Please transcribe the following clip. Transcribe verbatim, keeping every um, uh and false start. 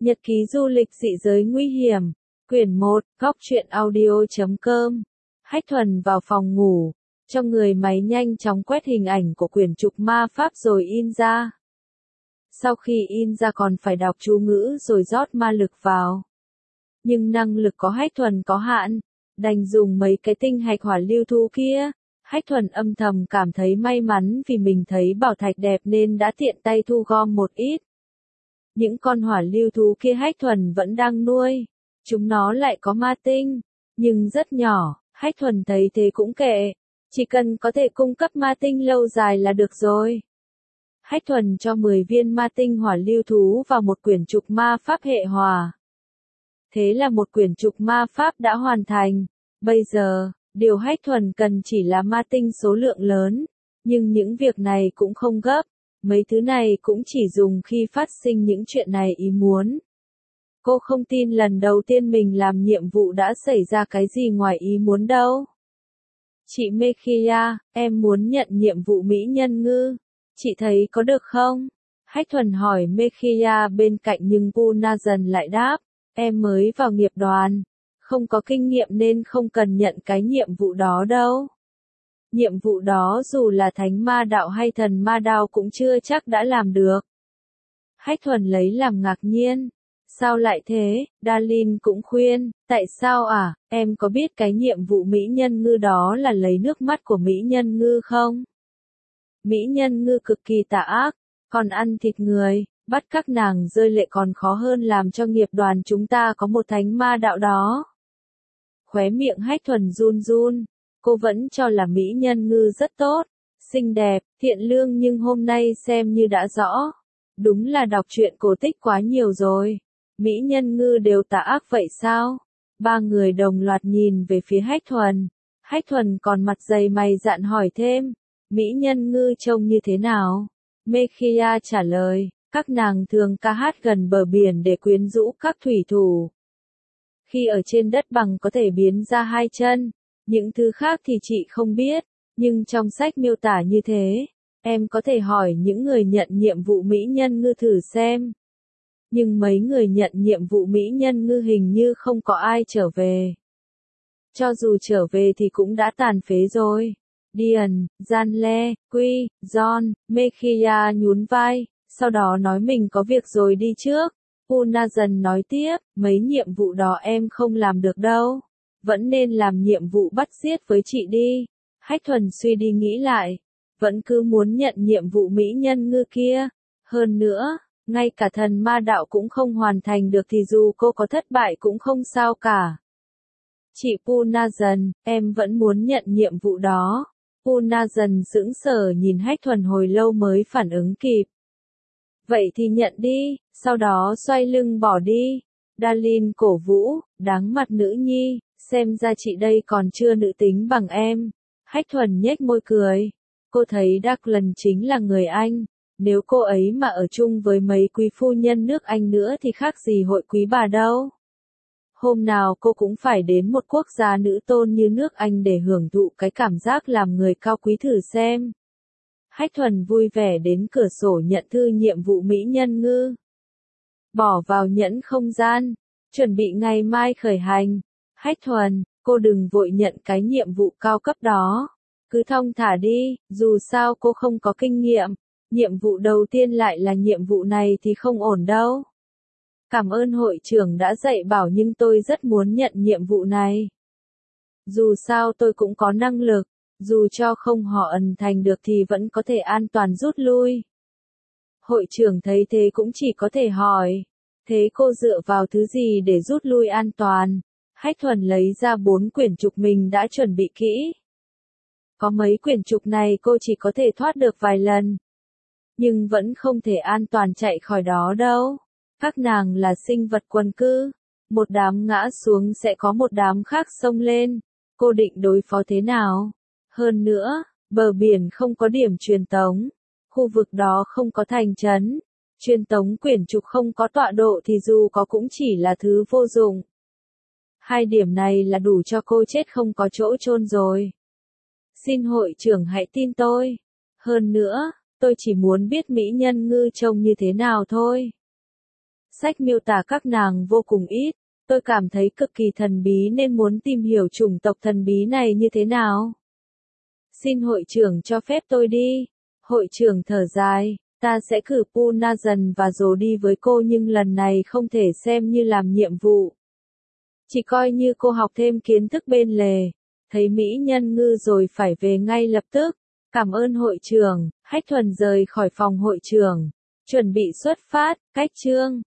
Nhật ký du lịch dị giới nguy hiểm, quyển một, góc truyện audio chấm com. Hách Thuần vào phòng ngủ, cho người máy nhanh chóng quét hình ảnh của quyển trục ma pháp rồi in ra. Sau khi in ra còn phải đọc chú ngữ rồi rót ma lực vào. Nhưng năng lực của Hách Thuần có hạn, đành dùng mấy cái tinh hạch hỏa lưu thú kia. Hách Thuần âm thầm cảm thấy may mắn vì mình thấy bảo thạch đẹp nên đã tiện tay thu gom một ít. Những con hỏa lưu thú kia Hách Thuần vẫn đang nuôi, chúng nó lại có ma tinh, nhưng rất nhỏ, Hách Thuần thấy thế cũng kệ, chỉ cần có thể cung cấp ma tinh lâu dài là được rồi. Hách Thuần cho mười viên ma tinh hỏa lưu thú vào một quyển trục ma pháp hệ hỏa. Thế là một quyển trục ma pháp đã hoàn thành. Bây giờ, điều Hách Thuần cần chỉ là ma tinh số lượng lớn, nhưng những việc này cũng không gấp, mấy thứ này cũng chỉ dùng khi phát sinh những chuyện này ý muốn. Cô không tin lần đầu tiên mình làm nhiệm vụ đã xảy ra cái gì ngoài ý muốn đâu. Chị Mekia, em muốn nhận nhiệm vụ mỹ nhân ngư, chị thấy có được không? Hách Thuần hỏi Mekia bên cạnh nhưng Punazan lại đáp, em mới vào nghiệp đoàn, không có kinh nghiệm nên không cần nhận cái nhiệm vụ đó đâu. Nhiệm vụ đó dù là thánh ma đạo hay thần ma đạo cũng chưa chắc đã làm được. Hách Thuần lấy làm ngạc nhiên. Sao lại thế? Darlene cũng khuyên, tại sao à, em có biết cái nhiệm vụ mỹ nhân ngư đó là lấy nước mắt của mỹ nhân ngư không? Mỹ nhân ngư cực kỳ tà ác, còn ăn thịt người, bắt các nàng rơi lệ còn khó hơn làm cho nghiệp đoàn chúng ta có một thánh ma đạo đó. Khóe miệng Hách Thuần run run, cô vẫn cho là mỹ nhân ngư rất tốt, xinh đẹp, thiện lương nhưng hôm nay xem như đã rõ. Đúng là đọc truyện cổ tích quá nhiều rồi. Mỹ nhân ngư đều tà ác vậy sao? Ba người đồng loạt nhìn về phía Hách Thuần. Hách Thuần còn mặt dày mày dạn hỏi thêm. Mỹ nhân ngư trông như thế nào? Mekia trả lời, các nàng thường ca hát gần bờ biển để quyến rũ các thủy thủ. Khi ở trên đất bằng có thể biến ra hai chân, những thứ khác thì chị không biết, nhưng trong sách miêu tả như thế, em có thể hỏi những người nhận nhiệm vụ mỹ nhân ngư thử xem. Nhưng mấy người nhận nhiệm vụ mỹ nhân ngư hình như không có ai trở về. Cho dù trở về thì cũng đã tàn phế rồi. Dian, Janle, Quy, John, Mekia nhún vai, sau đó nói mình có việc rồi đi trước. Punazan nói tiếp, mấy nhiệm vụ đó em không làm được đâu. Vẫn nên làm nhiệm vụ bắt giết với chị đi. Hách Thuần suy đi nghĩ lại, vẫn cứ muốn nhận nhiệm vụ mỹ nhân ngư kia. Hơn nữa, ngay cả thần ma đạo cũng không hoàn thành được thì dù cô có thất bại cũng không sao cả. Chị Punazan, em vẫn muốn nhận nhiệm vụ đó. Punazan sững sờ nhìn Hách Thuần hồi lâu mới phản ứng kịp. Vậy thì nhận đi, sau đó xoay lưng bỏ đi. Darlene cổ vũ, đáng mặt nữ nhi, xem ra chị đây còn chưa nữ tính bằng em. Hách Thuần nhếch môi cười. Cô thấy Declan chính là người Anh. Nếu cô ấy mà ở chung với mấy quý phu nhân nước Anh nữa thì khác gì hội quý bà đâu. Hôm nào cô cũng phải đến một quốc gia nữ tôn như nước Anh để hưởng thụ cái cảm giác làm người cao quý thử xem. Hách Thuần vui vẻ đến cửa sổ nhận thư nhiệm vụ mỹ nhân ngư. Bỏ vào nhẫn không gian, chuẩn bị ngày mai khởi hành. Hách Thuần, cô đừng vội nhận cái nhiệm vụ cao cấp đó. Cứ thong thả đi, dù sao cô không có kinh nghiệm. Nhiệm vụ đầu tiên lại là nhiệm vụ này thì không ổn đâu. Cảm ơn hội trưởng đã dạy bảo nhưng tôi rất muốn nhận nhiệm vụ này. Dù sao tôi cũng có năng lực, dù cho không họ ẩn thành được thì vẫn có thể an toàn rút lui. Hội trưởng thấy thế cũng chỉ có thể hỏi, thế cô dựa vào thứ gì để rút lui an toàn? Hách Thuần lấy ra bốn quyển trục mình đã chuẩn bị kỹ. Có mấy quyển trục này cô chỉ có thể thoát được vài lần. Nhưng vẫn không thể an toàn chạy khỏi đó đâu. Các nàng là sinh vật quần cư. Một đám ngã xuống sẽ có một đám khác xông lên. Cô định đối phó thế nào? Hơn nữa, bờ biển không có điểm truyền tống. Khu vực đó không có thành trấn. Truyền tống quyển trục không có tọa độ thì dù có cũng chỉ là thứ vô dụng. Hai điểm này là đủ cho cô chết không có chỗ chôn rồi. Xin hội trưởng hãy tin tôi. Hơn nữa, tôi chỉ muốn biết mỹ nhân ngư trông như thế nào thôi. sách miêu tả các nàng vô cùng ít, tôi cảm thấy cực kỳ thần bí nên muốn tìm hiểu chủng tộc thần bí này như thế nào. Xin hội trưởng cho phép tôi đi. Hội trưởng thở dài, ta sẽ cử Punazan và Dồ đi với cô nhưng lần này không thể xem như làm nhiệm vụ. Chỉ coi như cô học thêm kiến thức bên lề. Thấy mỹ nhân ngư rồi phải về ngay lập tức. Cảm ơn hội trưởng. Hách Thuần rời khỏi phòng hội trưởng, chuẩn bị xuất phát. Cách chương